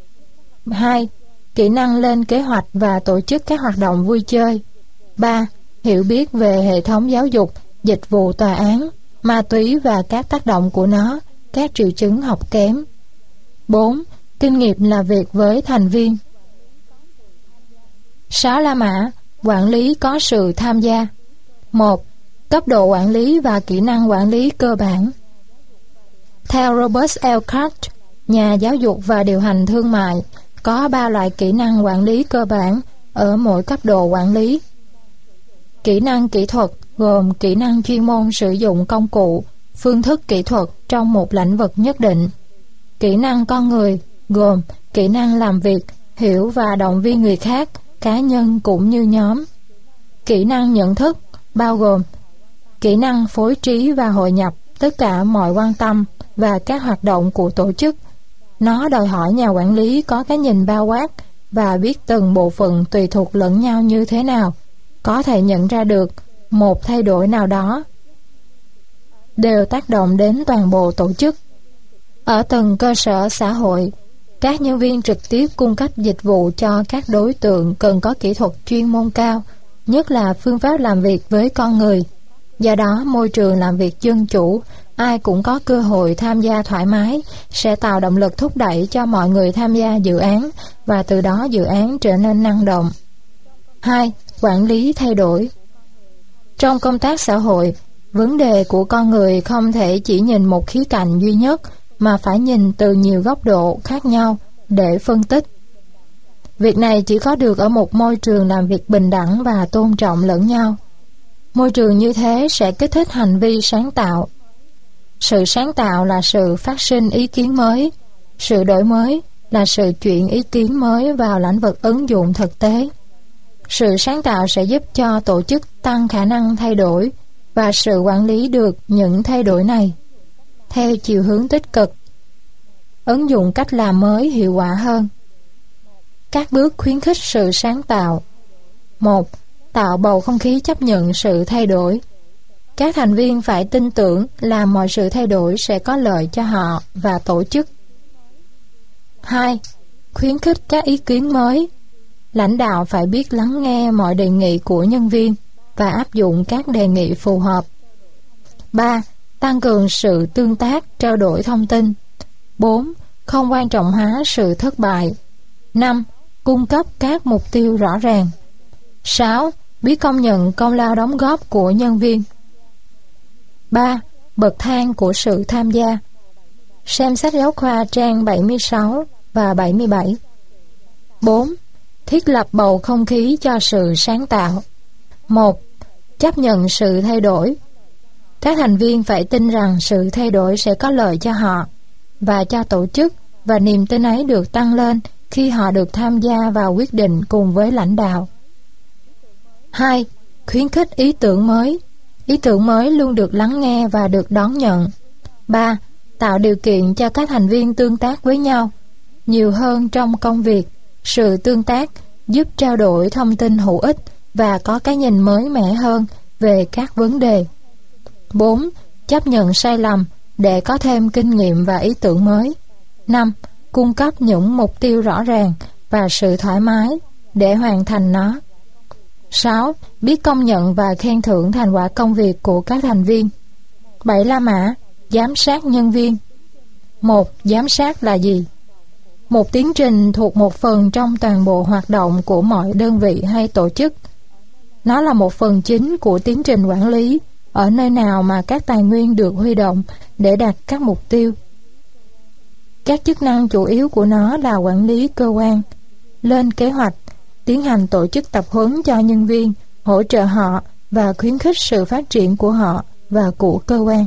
2. Kỹ năng lên kế hoạch và tổ chức các hoạt động vui chơi. 3. Hiểu biết về hệ thống giáo dục, dịch vụ tòa án, ma túy và các tác động của nó, các triệu chứng học kém. 4. Kinh nghiệm làm việc với thành viên. 6 la mã, quản lý có sự tham gia. 1. Cấp độ quản lý và kỹ năng quản lý cơ bản. Theo Robert Elkhart, nhà giáo dục và điều hành thương mại, có 3 loại kỹ năng quản lý cơ bản ở mỗi cấp độ quản lý. Kỹ năng kỹ thuật gồm kỹ năng chuyên môn sử dụng công cụ, phương thức kỹ thuật trong một lĩnh vực nhất định. Kỹ năng con người gồm kỹ năng làm việc, hiểu và động viên người khác, cá nhân cũng như nhóm. Kỹ năng nhận thức bao gồm kỹ năng phối trí và hội nhập tất cả mọi quan tâm và các hoạt động của tổ chức. Nó đòi hỏi nhà quản lý có cái nhìn bao quát và biết từng bộ phận tùy thuộc lẫn nhau như thế nào, có thể nhận ra được một thay đổi nào đó đều tác động đến toàn bộ tổ chức. Ở từng cơ sở xã hội, các nhân viên trực tiếp cung cấp dịch vụ cho các đối tượng cần có kỹ thuật chuyên môn cao, nhất là phương pháp làm việc với con người. Do đó, môi trường làm việc dân chủ, ai cũng có cơ hội tham gia thoải mái, sẽ tạo động lực thúc đẩy cho mọi người tham gia dự án và từ đó dự án trở nên năng động. 2. Quản lý thay đổi. Trong công tác xã hội, vấn đề của con người không thể chỉ nhìn một khía cạnh duy nhất mà phải nhìn từ nhiều góc độ khác nhau để phân tích. Việc này chỉ có được ở một môi trường làm việc bình đẳng và tôn trọng lẫn nhau. Môi trường như thế sẽ kích thích hành vi sáng tạo. Sự sáng tạo là sự phát sinh ý kiến mới, sự đổi mới là sự chuyển ý kiến mới vào lĩnh vực ứng dụng thực tế. Sự sáng tạo sẽ giúp cho tổ chức tăng khả năng thay đổi và sự quản lý được những thay đổi này theo chiều hướng tích cực, ứng dụng cách làm mới hiệu quả hơn. Các bước khuyến khích sự sáng tạo. 1. Tạo bầu không khí chấp nhận sự thay đổi. Các thành viên phải tin tưởng là mọi sự thay đổi sẽ có lợi cho họ và tổ chức. 2. Khuyến khích các ý kiến mới. Lãnh đạo phải biết lắng nghe mọi đề nghị của nhân viên và áp dụng các đề nghị phù hợp. 3. Tăng cường sự tương tác, trao đổi thông tin. 4. Không quan trọng hóa sự thất bại. 5. Cung cấp các mục tiêu rõ ràng. 6. Biết công nhận công lao đóng góp của nhân viên. 3. Bậc thang của sự tham gia. Xem sách giáo khoa trang 76 và 77. 4. Thiết lập bầu không khí cho sự sáng tạo. 1. Chấp nhận sự thay đổi. Các thành viên phải tin rằng sự thay đổi sẽ có lợi cho họ và cho tổ chức, và niềm tin ấy được tăng lên khi họ được tham gia vào quyết định cùng với lãnh đạo. 2. Khuyến khích ý tưởng mới. Ý tưởng mới luôn được lắng nghe và được đón nhận. 3. Tạo điều kiện cho các thành viên tương tác với nhau nhiều hơn trong công việc. Sự tương tác giúp trao đổi thông tin hữu ích và có cái nhìn mới mẻ hơn về các vấn đề. 4. Chấp nhận sai lầm để có thêm kinh nghiệm và ý tưởng mới. 5. Cung cấp những mục tiêu rõ ràng và sự thoải mái để hoàn thành nó. 6. Biết công nhận và khen thưởng thành quả công việc của các thành viên. 7 La Mã giám sát nhân viên. 1. Giám sát là gì? Một tiến trình thuộc một phần trong toàn bộ hoạt động của mọi đơn vị hay tổ chức. Nó là một phần chính của tiến trình quản lý ở nơi nào mà các tài nguyên được huy động để đạt các mục tiêu. Các chức năng chủ yếu của nó là quản lý cơ quan, lên kế hoạch, tiến hành tổ chức tập huấn cho nhân viên, hỗ trợ họ và khuyến khích sự phát triển của họ và của cơ quan.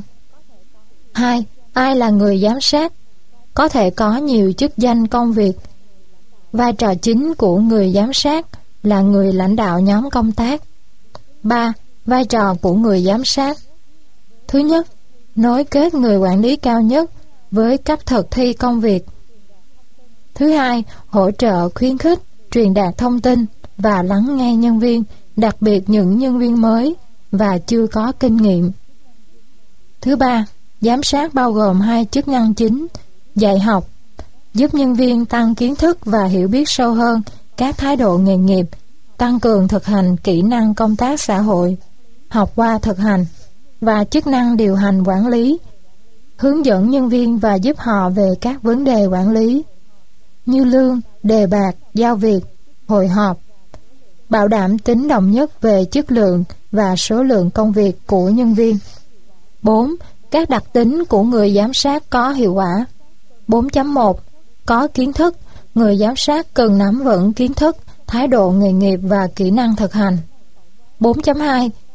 2. Ai là người giám sát? Có thể có nhiều chức danh công việc. Vai trò chính của người giám sát là người lãnh đạo nhóm công tác. 3. Vai trò của người giám sát. Thứ nhất, nối kết người quản lý cao nhất với cấp thực thi công việc. Thứ hai, hỗ trợ khuyến khích, truyền đạt thông tin và lắng nghe nhân viên, đặc biệt những nhân viên mới và chưa có kinh nghiệm. Thứ ba, giám sát bao gồm hai chức năng chính: dạy học, giúp nhân viên tăng kiến thức và hiểu biết sâu hơn các thái độ nghề nghiệp, tăng cường thực hành kỹ năng công tác xã hội, học qua thực hành, và chức năng điều hành quản lý, hướng dẫn nhân viên và giúp họ về các vấn đề quản lý như lương, đề bạt, giao việc, hội họp, bảo đảm tính đồng nhất về chất lượng và số lượng công việc của nhân viên. 4. Các đặc tính của người giám sát có hiệu quả. 4.1. Có kiến thức. Người giám sát cần nắm vững kiến thức, thái độ nghề nghiệp và kỹ năng thực hành. 4.2.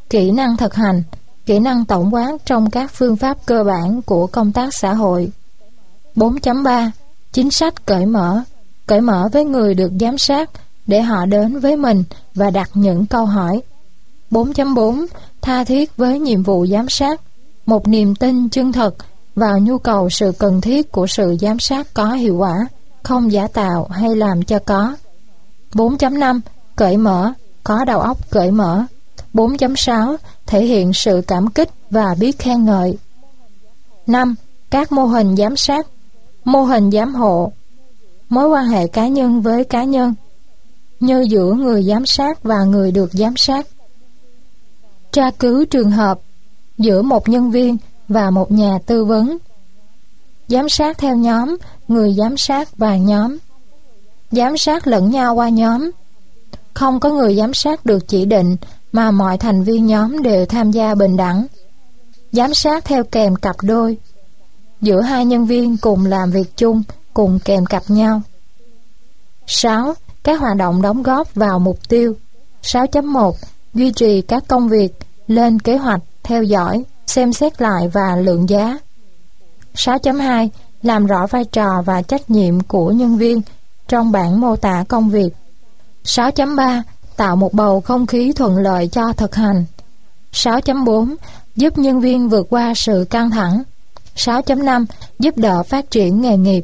Kỹ năng thực hành, kỹ năng tổng quát trong các phương pháp cơ bản của công tác xã hội. 4.3 Chính sách cởi mở với người được giám sát để họ đến với mình và đặt những câu hỏi. 4.4 Tha thiết với nhiệm vụ giám sát, một niềm tin chân thật vào nhu cầu sự cần thiết của sự giám sát có hiệu quả, không giả tạo hay làm cho có. 4.5 Cởi mở, có đầu óc cởi mở. 4.6 Thể hiện sự cảm kích và biết khen ngợi. 5. Các mô hình giám sát, mô hình giám hộ, mối quan hệ cá nhân với cá nhân, như giữa người giám sát và người được giám sát. Tra cứu trường hợp giữa một nhân viên và một nhà tư vấn. Giám sát theo nhóm, người giám sát và nhóm. Giám sát lẫn nhau qua nhóm. Không có người giám sát được chỉ định mà mọi thành viên nhóm đều tham gia bình đẳng. Giám sát theo kèm cặp đôi. Giữa hai nhân viên cùng làm việc chung, cùng kèm cặp nhau. 6. Các hoạt động đóng góp vào mục tiêu. 6.1 Duy trì các công việc, lên kế hoạch, theo dõi, xem xét lại và lượng giá. 6.2 Làm rõ vai trò và trách nhiệm của nhân viên trong bản mô tả công việc. 6.3 Tạo một bầu không khí thuận lợi cho thực hành. 6.4 Giúp nhân viên vượt qua sự căng thẳng. 6.5 Giúp đỡ phát triển nghề nghiệp.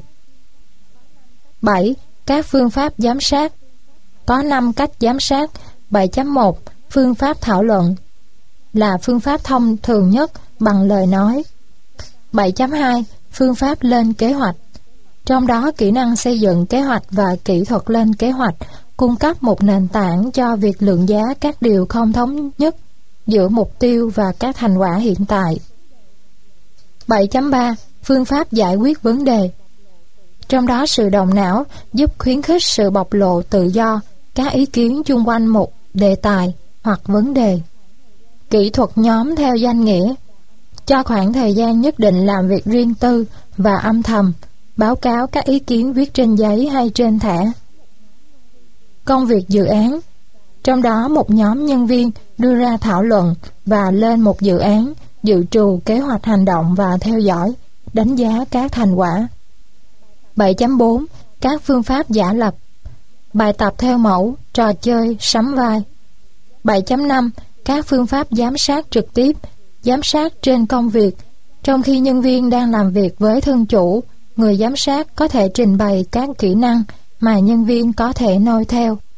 7. Các phương pháp giám sát. Có 5 cách giám sát. 7.1 Phương pháp thảo luận là phương pháp thông thường nhất bằng lời nói. 7.2 Phương pháp lên kế hoạch. Trong đó kỹ năng xây dựng kế hoạch và kỹ thuật lên kế hoạch cung cấp một nền tảng cho việc lượng giá các điều không thống nhất giữa mục tiêu và các thành quả hiện tại. 7.3 Phương pháp giải quyết vấn đề. Trong đó sự động não giúp khuyến khích sự bộc lộ tự do các ý kiến chung quanh một đề tài hoặc vấn đề. Kỹ thuật nhóm theo danh nghĩa. Cho khoảng thời gian nhất định làm việc riêng tư và âm thầm, báo cáo các ý kiến viết trên giấy hay trên thẻ. Công việc dự án. Trong đó một nhóm nhân viên đưa ra thảo luận và lên một dự án, dự trù kế hoạch hành động và theo dõi, đánh giá các thành quả. 7.4 Các phương pháp giả lập. Bài tập theo mẫu, trò chơi, sắm vai. 7.5 Các phương pháp giám sát trực tiếp, giám sát trên công việc. Trong khi nhân viên đang làm việc với thân chủ, người giám sát có thể trình bày các kỹ năng mà nhân viên có thể noi theo.